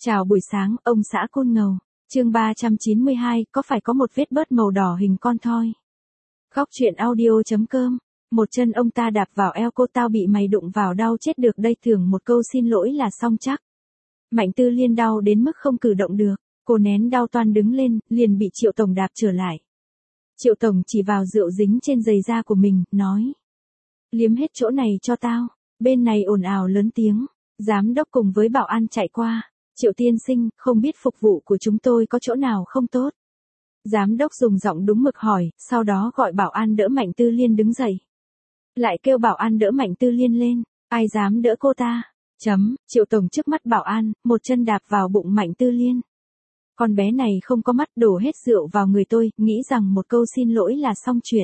Chào buổi sáng, ông xã Côn Ngầu. Chương 392, có phải có một vết bớt màu đỏ hình con thoi? Góc truyện audio.com. Một chân ông ta đạp vào eo cô, tao bị mày đụng vào đau chết được đây, thường một câu xin lỗi là xong chắc. Mạnh Tư Liên đau đến mức không cử động được, cô nén đau toan đứng lên, liền bị Triệu Tổng đạp trở lại. Triệu Tổng chỉ vào rượu dính trên giày da của mình, nói. Liếm hết chỗ này cho tao. Bên này ồn ào lớn tiếng, giám đốc cùng với bảo an chạy qua. Triệu tiên sinh, không biết phục vụ của chúng tôi có chỗ nào không tốt? Giám đốc dùng giọng đúng mực hỏi, sau đó gọi bảo an đỡ Mạnh Tư Liên đứng dậy. Lại kêu bảo an đỡ Mạnh Tư Liên lên, ai dám đỡ cô ta? Triệu Tổng trước mắt bảo an, một chân đạp vào bụng Mạnh Tư Liên. Con bé này không có mắt, đổ hết rượu vào người tôi, nghĩ rằng một câu xin lỗi là xong chuyện.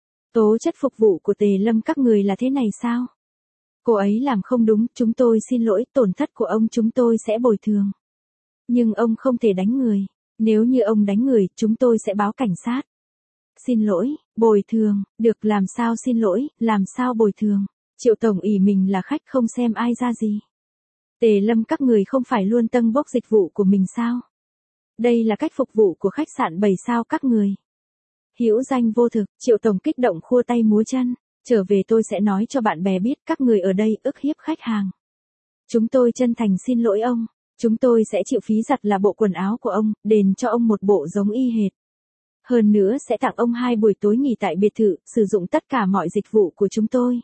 Tố chất phục vụ của Tề Lâm các người là thế này sao? Cô ấy làm không đúng, chúng tôi xin lỗi, tổn thất của ông chúng tôi sẽ bồi thường. Nhưng ông không thể đánh người, nếu như ông đánh người, chúng tôi sẽ báo cảnh sát. Xin lỗi, bồi thường, được, làm sao xin lỗi, làm sao bồi thường. Triệu Tổng ỷ mình là khách không xem ai ra gì. Tề Lâm các người không phải luôn tâng bốc dịch vụ của mình sao? Đây là cách phục vụ của khách sạn 7 sao các người. Hữu danh vô thực, Triệu Tổng kích động khua tay múa chân. Trở về tôi sẽ nói cho bạn bè biết các người ở đây ức hiếp khách hàng. Chúng tôi chân thành xin lỗi ông. Chúng tôi sẽ chịu phí giặt là bộ quần áo của ông, đền cho ông một bộ giống y hệt. Hơn nữa sẽ tặng ông 2 buổi tối nghỉ tại biệt thự, sử dụng tất cả mọi dịch vụ của chúng tôi.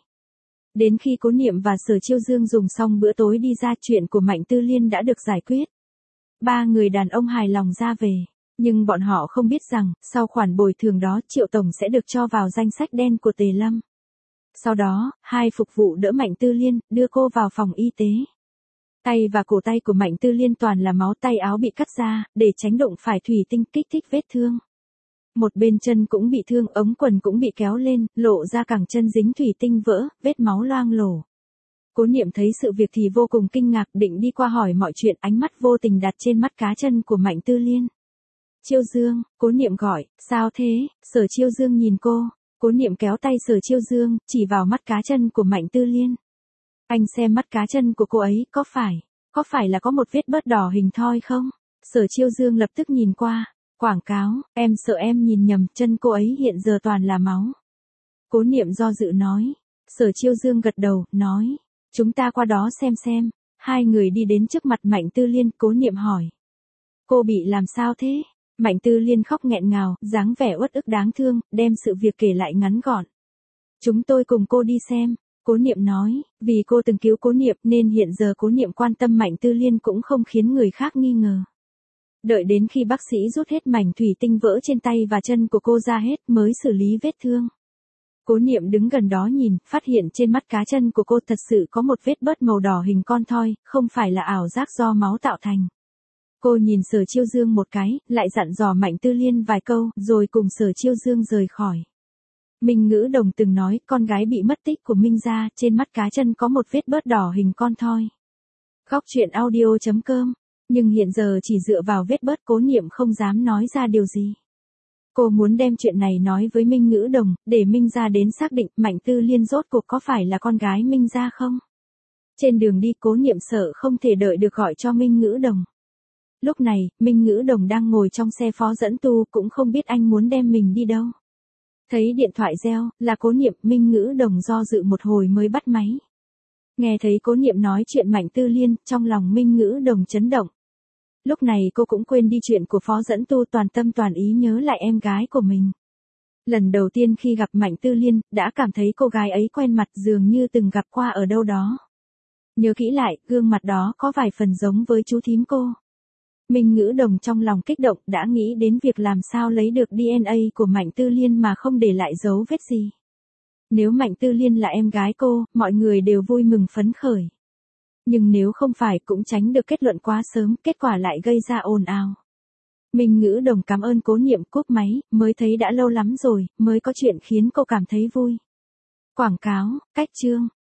Đến khi Cố Niệm và Sở Chiêu Dương dùng xong bữa tối đi ra, chuyện của Mạnh Tư Liên đã được giải quyết. 3 người đàn ông hài lòng ra về. Nhưng bọn họ không biết rằng, sau khoản bồi thường đó, Triệu Tổng sẽ được cho vào danh sách đen của Tề Lâm. Sau đó, 2 phục vụ đỡ Mạnh Tư Liên, đưa cô vào phòng y tế. Tay và cổ tay của Mạnh Tư Liên toàn là máu, tay áo bị cắt ra, để tránh đụng phải thủy tinh kích thích vết thương. Một bên chân cũng bị thương, ống quần cũng bị kéo lên, lộ ra cẳng chân dính thủy tinh vỡ, vết máu loang lổ. Cố Niệm thấy sự việc thì vô cùng kinh ngạc, định đi qua hỏi mọi chuyện, ánh mắt vô tình đặt trên mắt cá chân của Mạnh Tư Liên. Chiêu Dương, Cố Niệm gọi, sao thế? Sở Chiêu Dương nhìn cô. Cố Niệm kéo tay Sở Chiêu Dương, chỉ vào mắt cá chân của Mạnh Tư Liên. Anh xem mắt cá chân của cô ấy, có phải là có một vết bớt đỏ hình thoi không? Sở Chiêu Dương lập tức nhìn qua. Quảng cáo, em sợ em nhìn nhầm, chân cô ấy hiện giờ toàn là máu. Cố Niệm do dự nói. Sở Chiêu Dương gật đầu, nói. Chúng ta qua đó xem. 2 người đi đến trước mặt Mạnh Tư Liên, Cố Niệm hỏi. Cô bị làm sao thế? Mạnh Tư Liên khóc nghẹn ngào, dáng vẻ uất ức đáng thương, đem sự việc kể lại ngắn gọn. Chúng tôi cùng cô đi xem, Cố Niệm nói, vì cô từng cứu Cố Niệm nên hiện giờ Cố Niệm quan tâm Mạnh Tư Liên cũng không khiến người khác nghi ngờ. Đợi đến khi bác sĩ rút hết mảnh thủy tinh vỡ trên tay và chân của cô ra hết mới xử lý vết thương. Cố Niệm đứng gần đó nhìn, phát hiện trên mắt cá chân của cô thật sự có một vết bớt màu đỏ hình con thoi, không phải là ảo giác do máu tạo thành. Cô nhìn Sở Chiêu Dương một cái, lại dặn dò Mạnh Tư Liên vài câu, rồi cùng Sở Chiêu Dương rời khỏi. Minh Ngữ Đồng từng nói, con gái bị mất tích của Minh gia, trên mắt cá chân có một vết bớt đỏ hình con thoi. Góc truyện audio.com. Nhưng hiện giờ chỉ dựa vào vết bớt, Cố Niệm không dám nói ra điều gì. Cô muốn đem chuyện này nói với Minh Ngữ Đồng, để Minh gia đến xác định Mạnh Tư Liên rốt cuộc có phải là con gái Minh gia không. Trên đường đi, Cố Niệm sợ không thể đợi được gọi cho Minh Ngữ Đồng. Lúc này, Minh Ngữ Đồng đang ngồi trong xe phó dẫn tu, cũng không biết anh muốn đem mình đi đâu. Thấy điện thoại reo, là Cố Niệm, Minh Ngữ Đồng do dự một hồi mới bắt máy. Nghe thấy Cố Niệm nói chuyện Mạnh Tư Liên, trong lòng Minh Ngữ Đồng chấn động. Lúc này cô cũng quên đi chuyện của phó dẫn tu, toàn tâm toàn ý nhớ lại em gái của mình. Lần đầu tiên khi gặp Mạnh Tư Liên, đã cảm thấy cô gái ấy quen mặt, dường như từng gặp qua ở đâu đó. Nhớ kỹ lại, gương mặt đó có vài phần giống với chú thím cô. Minh Ngữ Đồng trong lòng kích động, đã nghĩ đến việc làm sao lấy được DNA của Mạnh Tư Liên mà không để lại dấu vết gì. Nếu Mạnh Tư Liên là em gái cô, mọi người đều vui mừng phấn khởi. Nhưng nếu không phải, cũng tránh được kết luận quá sớm, kết quả lại gây ra ồn ào. Minh Ngữ Đồng cảm ơn Cố Niệm, cúp máy, mới thấy đã lâu lắm rồi, mới có chuyện khiến cô cảm thấy vui. Quảng cáo, cách chương.